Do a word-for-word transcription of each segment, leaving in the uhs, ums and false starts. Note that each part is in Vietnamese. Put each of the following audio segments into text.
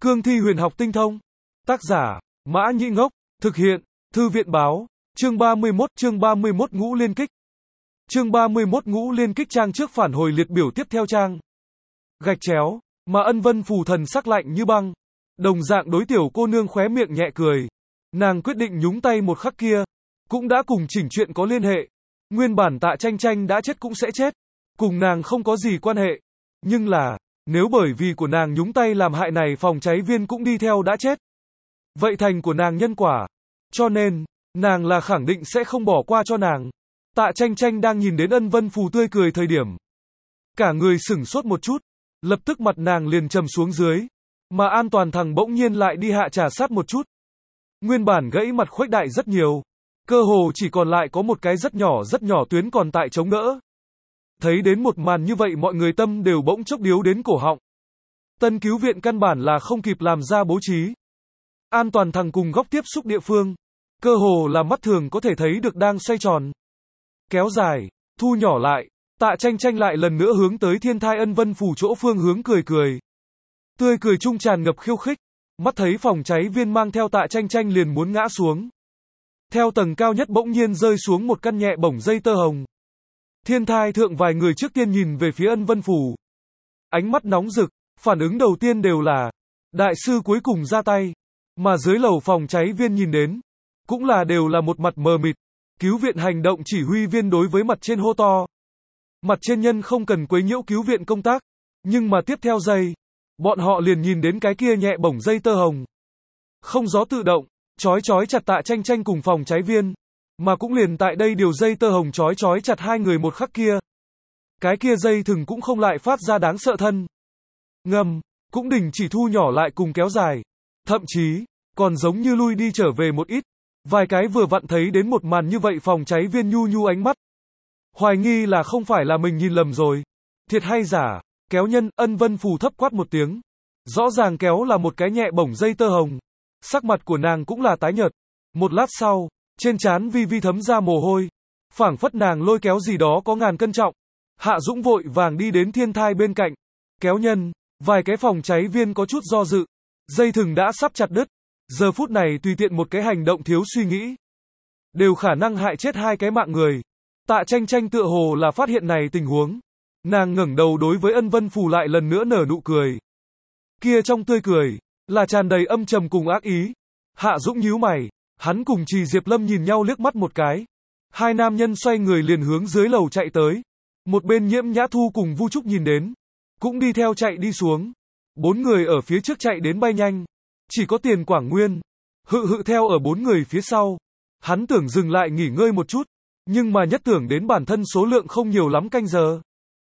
Cương thi huyền học tinh thông. Tác giả, Mã Nhĩ Ngốc. Thực hiện, Thư viện Báo. Chương ba mươi mốt, chương ba mươi mốt ngũ liên kích. Chương ba mươi mốt ngũ liên kích trang trước phản hồi liệt biểu tiếp theo trang. Gạch chéo, mà Ân Vân phù thần sắc lạnh như băng. Đồng dạng đối tiểu cô nương khóe miệng nhẹ cười. Nàng quyết định nhúng tay một khắc kia. Cũng đã cùng chỉnh chuyện có liên hệ. Nguyên bản Tạ Tranh Tranh đã chết cũng sẽ chết. Cùng nàng không có gì quan hệ. Nhưng là, nếu bởi vì của nàng nhúng tay làm hại này phòng cháy viên cũng đi theo đã chết. Vậy thành của nàng nhân quả. Cho nên, nàng là khẳng định sẽ không bỏ qua cho nàng. Tạ Tranh Tranh đang nhìn đến Ân Vân phù tươi cười thời điểm. Cả người sửng sốt một chút. Lập tức mặt nàng liền trầm xuống dưới. Mà An Toàn thằng bỗng nhiên lại đi hạ trà sát một chút. Nguyên bản gãy mặt khuếch đại rất nhiều. Cơ hồ chỉ còn lại có một cái rất nhỏ rất nhỏ tuyến còn tại chống đỡ. Thấy đến một màn như vậy mọi người tâm đều bỗng chốc điếu đến cổ họng. Tân cứu viện căn bản là không kịp làm ra bố trí. An Toàn thằng cùng góc tiếp xúc địa phương. Cơ hồ là mắt thường có thể thấy được đang xoay tròn. Kéo dài, thu nhỏ lại. Tạ Tranh Tranh lại lần nữa hướng tới Thiên Thai Ân Vân phủ chỗ phương hướng cười cười. Tươi cười trung tràn ngập khiêu khích. Mắt thấy phòng cháy viên mang theo Tạ Tranh Tranh liền muốn ngã xuống. Theo tầng cao nhất bỗng nhiên rơi xuống một căn nhẹ bổng dây tơ hồng. Thiên Thai thượng vài người trước tiên nhìn về phía Ân Vân phủ. Ánh mắt nóng rực, phản ứng đầu tiên đều là đại sư cuối cùng ra tay. Mà dưới lầu phòng cháy viên nhìn đến, cũng là đều là một mặt mờ mịt. Cứu viện hành động chỉ huy viên đối với mặt trên hô to. Mặt trên nhân không cần quấy nhiễu cứu viện công tác. Nhưng mà tiếp theo giây, bọn họ liền nhìn đến cái kia nhẹ bổng dây tơ hồng. Không gió tự động, chói chói chặt Tạ Tranh Tranh cùng phòng cháy viên. Mà cũng liền tại đây điều dây tơ hồng chói chói chặt hai người một khắc kia. Cái kia dây thừng cũng không lại phát ra đáng sợ thân. Ngầm, cũng đình chỉ thu nhỏ lại cùng kéo dài. Thậm chí, còn giống như lui đi trở về một ít. Vài cái vừa vặn thấy đến một màn như vậy phòng cháy viên nhu nhu ánh mắt. Hoài nghi là không phải là mình nhìn lầm rồi. Thiệt hay giả, kéo nhân, Ân Vân phù thấp quát một tiếng. Rõ ràng kéo là một cái nhẹ bổng dây tơ hồng. Sắc mặt của nàng cũng là tái nhợt. Một lát sau, trên trán vi vi thấm ra mồ hôi. Phảng phất nàng lôi kéo gì đó có ngàn cân trọng. Hạ Dũng vội vàng đi đến Thiên Thai bên cạnh. Kéo nhân, vài cái phòng cháy viên có chút do dự. Dây thừng đã sắp chặt đứt. Giờ phút này tùy tiện một cái hành động thiếu suy nghĩ. Đều khả năng hại chết hai cái mạng người. Tạ Tranh Tranh tựa hồ là phát hiện này tình huống. Nàng ngẩng đầu đối với Ân Vân phù lại lần nữa nở nụ cười. Kia trong tươi cười, là tràn đầy âm trầm cùng ác ý. Hạ Dũng nhíu mày. Hắn cùng Trì Diệp Lâm nhìn nhau liếc mắt một cái. Hai nam nhân xoay người liền hướng dưới lầu chạy tới. Một bên Nhiễm Nhã Thu cùng Vu Trúc nhìn đến. Cũng đi theo chạy đi xuống. Bốn người ở phía trước chạy đến bay nhanh. Chỉ có Tiền Quảng Nguyên. Hự hự theo ở bốn người phía sau. Hắn tưởng dừng lại nghỉ ngơi một chút. Nhưng mà nhất tưởng đến bản thân số lượng không nhiều lắm canh giờ.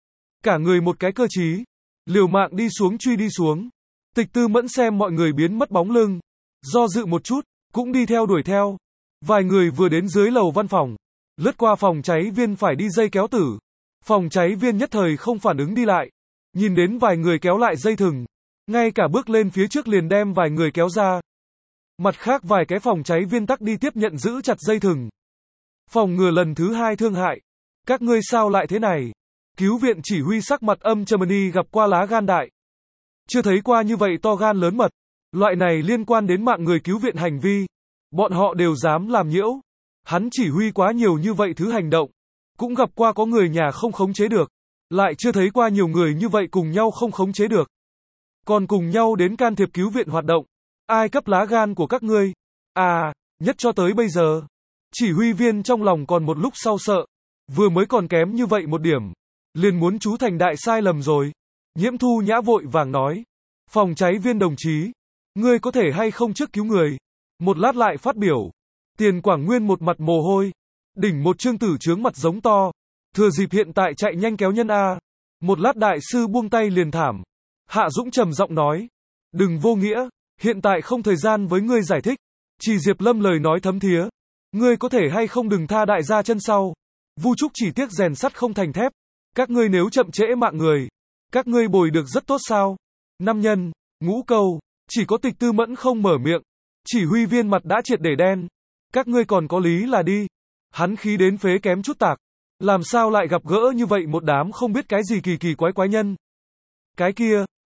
Cả người một cái cơ trí. Liều mạng đi xuống truy đi xuống. Tịch Tư Mẫn xem mọi người biến mất bóng lưng. Do dự một chút. Cũng đi theo đuổi theo. Vài người vừa đến dưới lầu văn phòng. Lướt qua phòng cháy viên phải đi dây kéo tử. Phòng cháy viên nhất thời không phản ứng đi lại. Nhìn đến vài người kéo lại dây thừng. Ngay cả bước lên phía trước liền đem vài người kéo ra. Mặt khác vài cái phòng cháy viên tắc đi tiếp nhận giữ chặt dây thừng. Phòng ngừa lần thứ hai thương hại. Các ngươi sao lại thế này? Cứu viện chỉ huy sắc mặt âm trầm đi gặp qua lá gan đại. Chưa thấy qua như vậy to gan lớn mật. Loại này liên quan đến mạng người cứu viện hành vi. Bọn họ đều dám làm nhiễu. Hắn chỉ huy quá nhiều như vậy thứ hành động. Cũng gặp qua có người nhà không khống chế được. Lại chưa thấy qua nhiều người như vậy cùng nhau không khống chế được. Còn cùng nhau đến can thiệp cứu viện hoạt động. Ai cấp lá gan của các ngươi? À, nhất cho tới bây giờ. Chỉ huy viên trong lòng còn một lúc sau sợ. Vừa mới còn kém như vậy một điểm. Liền muốn chú thành đại sai lầm rồi. Nhiễm Thu Nhã vội vàng nói. Phòng cháy viên đồng chí. Ngươi có thể hay không trước cứu người. Một lát lại phát biểu. Tiền Quảng Nguyên một mặt mồ hôi. Đỉnh một trương tử trướng mặt giống to. Thừa dịp hiện tại chạy nhanh kéo nhân A. Một lát đại sư buông tay liền thảm. Hạ Dũng trầm giọng nói. Đừng vô nghĩa. Hiện tại không thời gian với ngươi giải thích. Trì Diệp Lâm lời nói thấm thía. Ngươi có thể hay không đừng tha đại gia chân sau. Vu Trúc chỉ tiếc rèn sắt không thành thép. Các ngươi nếu chậm trễ mạng người. Các ngươi bồi được rất tốt sao. Năm nhân, ngũ câu. Chỉ có Tịch Tư Mẫn không mở miệng. Chỉ huy viên mặt đã triệt để đen. Các ngươi còn có lý là đi. Hắn khí đến phế kém chút tạc. Làm sao lại gặp gỡ như vậy một đám không biết cái gì kỳ kỳ quái quái nhân. Cái kia,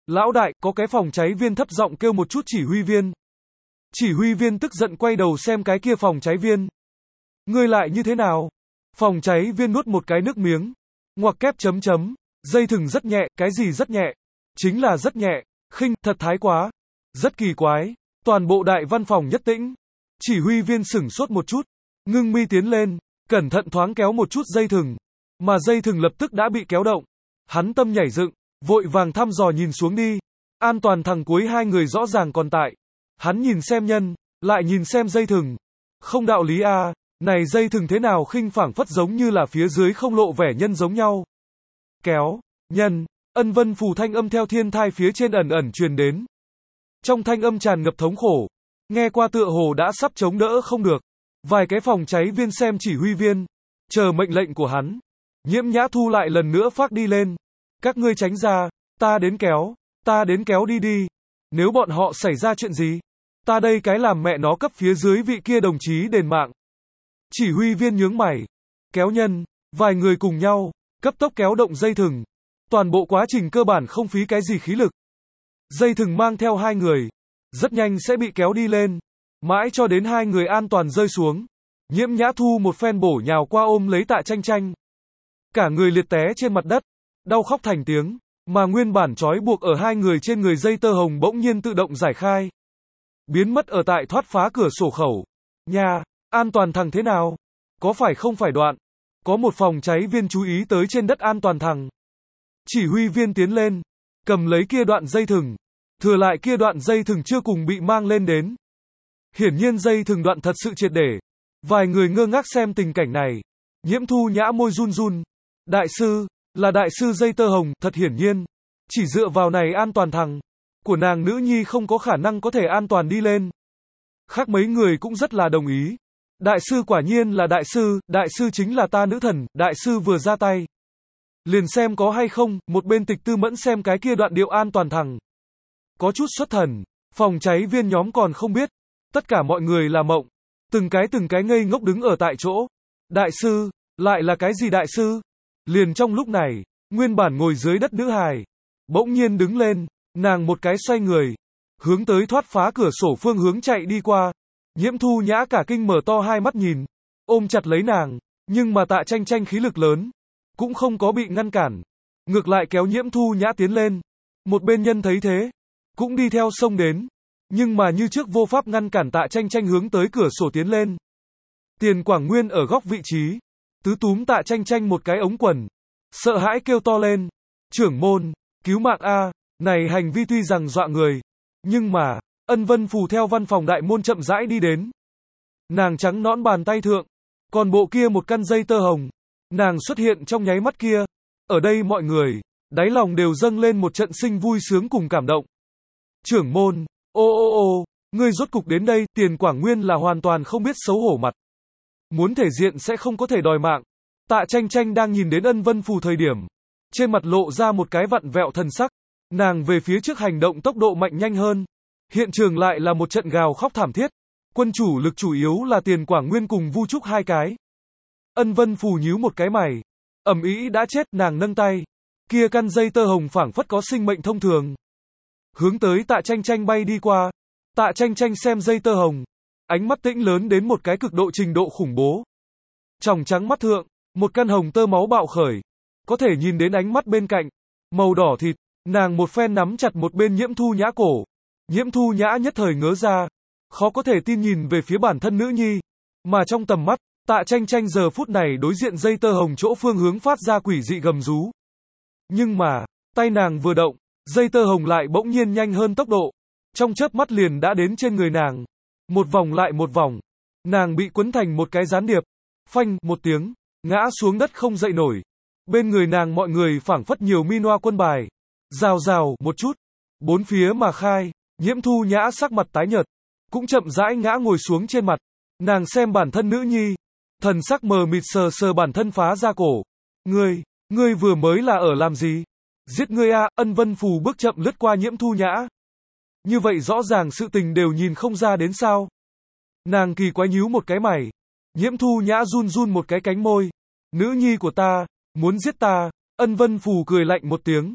Lão đại, có cái phòng cháy viên thấp giọng kêu một chút chỉ huy viên. Chỉ huy viên tức giận quay đầu xem cái kia phòng cháy viên. Ngươi lại như thế nào? Phòng cháy viên nuốt một cái nước miếng. Ngoặc kép chấm chấm. Dây thừng rất nhẹ, cái gì rất nhẹ? Chính là rất nhẹ. Khinh, thật thái quá. Rất kỳ quái. Toàn bộ đại văn phòng nhất tĩnh. Chỉ huy viên sửng sốt một chút. Ngưng mi tiến lên. Cẩn thận thoáng kéo một chút dây thừng. Mà dây thừng lập tức đã bị kéo động. Hắn tâm nhảy dựng. Vội vàng thăm dò nhìn xuống đi. An toàn thằng cuối hai người rõ ràng còn tại. Hắn nhìn xem nhân. Lại nhìn xem dây thừng. Không đạo lý a à, này dây thừng thế nào khinh phảng phất giống như là phía dưới không lộ vẻ nhân giống nhau. Kéo. Nhân. Ân vân phù thanh âm theo thiên thai phía trên ẩn ẩn truyền đến. Trong thanh âm tràn ngập thống khổ. Nghe qua tựa hồ đã sắp chống đỡ không được. Vài cái phòng cháy viên xem chỉ huy viên. Chờ mệnh lệnh của hắn. Nhiễm Nhã Thu lại lần nữa phát đi lên. Các ngươi tránh ra. Ta đến kéo. Ta đến kéo đi đi. Nếu bọn họ xảy ra chuyện gì. Ta đây cái làm mẹ nó cấp phía dưới vị kia đồng chí đền mạng. Chỉ huy viên nhướng mày. Kéo nhân. Vài người cùng nhau. Cấp tốc kéo động dây thừng. Toàn bộ quá trình cơ bản không phí cái gì khí lực. Dây thừng mang theo hai người. Rất nhanh sẽ bị kéo đi lên. Mãi cho đến hai người an toàn rơi xuống. Nhiễm Nhã Thu một phen bổ nhào qua ôm lấy Tạ Tranh Tranh. Cả người liệt té trên mặt đất. Đau khóc thành tiếng. Mà nguyên bản trói buộc ở hai người trên người dây tơ hồng bỗng nhiên tự động giải khai. Biến mất ở tại thoát phá cửa sổ khẩu. Nhà, an toàn thằng thế nào? Có phải không phải đoạn? Có một phòng cháy viên chú ý tới trên đất an toàn thằng. Chỉ huy viên tiến lên. Cầm lấy kia đoạn dây thừng. Thừa lại kia đoạn dây thừng chưa cùng bị mang lên đến. Hiển nhiên dây thừng đoạn thật sự triệt để. Vài người ngơ ngác xem tình cảnh này. Nhiễm Thu Nhã môi run run. Đại sư, là đại sư dây tơ hồng, thật hiển nhiên. Chỉ dựa vào này an toàn thằng. Của nàng nữ nhi không có khả năng có thể an toàn đi lên. Khác mấy người cũng rất là đồng ý. Đại sư quả nhiên là đại sư, đại sư chính là ta nữ thần, đại sư vừa ra tay. Liền xem có hay không, một bên Tịch Tư Mẫn xem cái kia đoạn điệu an toàn thằng. Có chút xuất thần, phòng cháy viên nhóm còn không biết. Tất cả mọi người là mộng. Từng cái từng cái ngây ngốc đứng ở tại chỗ. Đại sư, lại là cái gì đại sư? Liền trong lúc này, nguyên bản ngồi dưới đất nữ hài. Bỗng nhiên đứng lên, nàng một cái xoay người. Hướng tới thoát phá cửa sổ phương hướng chạy đi qua. Nhiễm Thu Nhã cả kinh mở to hai mắt nhìn. Ôm chặt lấy nàng, nhưng mà Tạ Tranh Tranh khí lực lớn. Cũng không có bị ngăn cản. Ngược lại kéo Nhiễm Thu Nhã tiến lên. Một bên nhân thấy thế. Cũng đi theo sông đến. Nhưng mà như trước vô pháp ngăn cản Tạ Tranh Tranh hướng tới cửa sổ tiến lên. Tiền Quảng Nguyên ở góc vị trí. Tứ túm Tạ Tranh Tranh một cái ống quần. Sợ hãi kêu to lên. Trưởng môn, cứu mạng A, này hành vi tuy rằng dọa người. Nhưng mà, Ân Vân Phù theo văn phòng đại môn chậm rãi đi đến. Nàng trắng nõn bàn tay thượng. Còn bộ kia một căn dây tơ hồng. Nàng xuất hiện trong nháy mắt kia. Ở đây mọi người, đáy lòng đều dâng lên một trận sinh vui sướng cùng cảm động. Trưởng môn, ô ô ô, ngươi rốt cục đến đây, Tiền Quảng Nguyên là hoàn toàn không biết xấu hổ mặt. Muốn thể diện sẽ không có thể đòi mạng. Tạ Tranh Tranh đang nhìn đến Ân Vân Phù thời điểm. Trên mặt lộ ra một cái vặn vẹo thần sắc. Nàng về phía trước hành động tốc độ mạnh nhanh hơn. Hiện trường lại là một trận gào khóc thảm thiết. Quân chủ lực chủ yếu là Tiền Quảng Nguyên cùng Vu Trúc hai cái. Ân Vân Phù nhíu một cái mày. Ầm ĩ đã chết, nàng nâng tay. Kia căn dây tơ hồng phảng phất có sinh mệnh thông thường. Hướng tới Tạ Tranh Tranh bay đi qua. Tạ Tranh Tranh xem dây tơ hồng. Ánh mắt tĩnh lớn đến một cái cực độ trình độ khủng bố. Tròng trắng mắt thượng, một căn hồng tơ máu bạo khởi. Có thể nhìn đến ánh mắt bên cạnh. Màu đỏ thịt, nàng một phen nắm chặt một bên Nhiễm Thu Nhã cổ. Nhiễm Thu Nhã nhất thời ngớ ra. Khó có thể tin nhìn về phía bản thân nữ nhi. Mà trong tầm mắt, Tạ Tranh Tranh giờ phút này đối diện dây tơ hồng chỗ phương hướng phát ra quỷ dị gầm rú. Nhưng mà, tay nàng vừa động, dây tơ hồng lại bỗng nhiên nhanh hơn tốc độ. Trong chớp mắt liền đã đến trên người nàng. Một vòng lại một vòng. Nàng bị quấn thành một cái gián điệp. Phanh, một tiếng, ngã xuống đất không dậy nổi. Bên người nàng mọi người phảng phất nhiều minoa quân bài. Rào rào, một chút. Bốn phía mà khai, Nhiễm Thu Nhã sắc mặt tái nhợt. Cũng chậm rãi ngã ngồi xuống trên mặt. Nàng xem bản thân nữ nhi. Thần sắc mờ mịt sờ sờ bản thân phá ra cổ. Ngươi, ngươi vừa mới là ở làm gì? Giết ngươi a, Ân Vân Phù bước chậm lướt qua Nhiễm Thu Nhã. Như vậy rõ ràng sự tình đều nhìn không ra đến sao. Nàng kỳ quái nhíu một cái mày. Nhiễm Thu Nhã run run một cái cánh môi. Nữ nhi của ta, muốn giết ta. Ân Vân Phù cười lạnh một tiếng.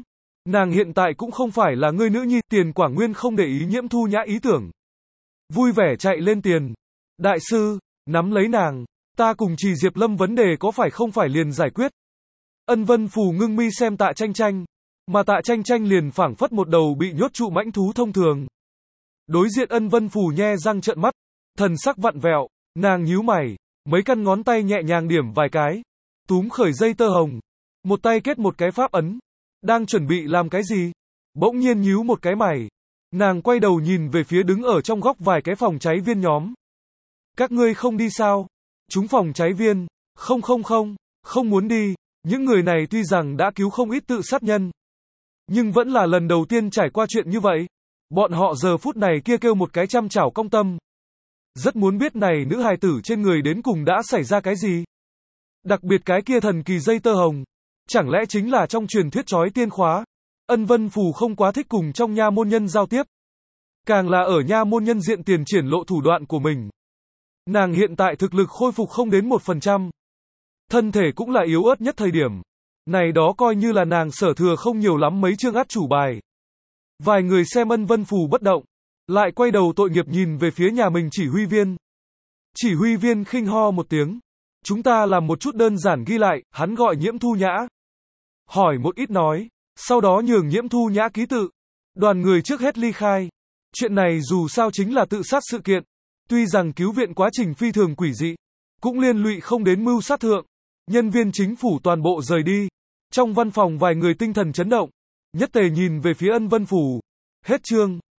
Nàng hiện tại cũng không phải là ngươi nữ nhi, Tiền Quảng Nguyên không để ý Nhiễm Thu Nhã ý tưởng. Vui vẻ chạy lên tiền. Đại sư, nắm lấy nàng, ta cùng Trì Diệp Lâm vấn đề có phải không phải liền giải quyết. Ân Vân Phù ngưng mi xem Tạ Tranh Tranh, mà Tạ Tranh Tranh liền phảng phất một đầu bị nhốt trụ mãnh thú thông thường. Đối diện Ân Vân Phù nhe răng trợn mắt, thần sắc vặn vẹo, nàng nhíu mày, mấy căn ngón tay nhẹ nhàng điểm vài cái, túm khởi dây tơ hồng, một tay kết một cái pháp ấn, đang chuẩn bị làm cái gì? Bỗng nhiên nhíu một cái mày, nàng quay đầu nhìn về phía đứng ở trong góc vài cái phòng cháy viên nhóm. Các ngươi không đi sao? Chúng phòng cháy viên, không không không, không muốn đi, những người này tuy rằng đã cứu không ít tự sát nhân, nhưng vẫn là lần đầu tiên trải qua chuyện như vậy. Bọn họ giờ phút này kia kêu một cái trăm chảo cong tâm. Rất muốn biết này nữ hài tử trên người đến cùng đã xảy ra cái gì. Đặc biệt cái kia thần kỳ dây tơ hồng. Chẳng lẽ chính là trong truyền thuyết chói tiên khóa. Ân Vân Phù không quá thích cùng trong nha môn nhân giao tiếp. Càng là ở nha môn nhân diện tiền triển lộ thủ đoạn của mình. Nàng hiện tại thực lực khôi phục không đến một phần trăm. Thân thể cũng là yếu ớt nhất thời điểm. Này đó coi như là nàng sở thừa không nhiều lắm mấy chương át chủ bài. Vài người xem Ân Vân Phù bất động, lại quay đầu tội nghiệp nhìn về phía nhà mình chỉ huy viên. Chỉ huy viên khinh ho một tiếng. Chúng ta làm một chút đơn giản ghi lại, hắn gọi Nhiễm Thu Nhã. Hỏi một ít nói, sau đó nhường Nhiễm Thu Nhã ký tự. Đoàn người trước hết ly khai. Chuyện này dù sao chính là tự sát sự kiện. Tuy rằng cứu viện quá trình phi thường quỷ dị, cũng liên lụy không đến mưu sát thượng. Nhân viên chính phủ toàn bộ rời đi. Trong văn phòng vài người tinh thần chấn động. Nhất tề nhìn về phía Ân Vân Phù. Hết chương.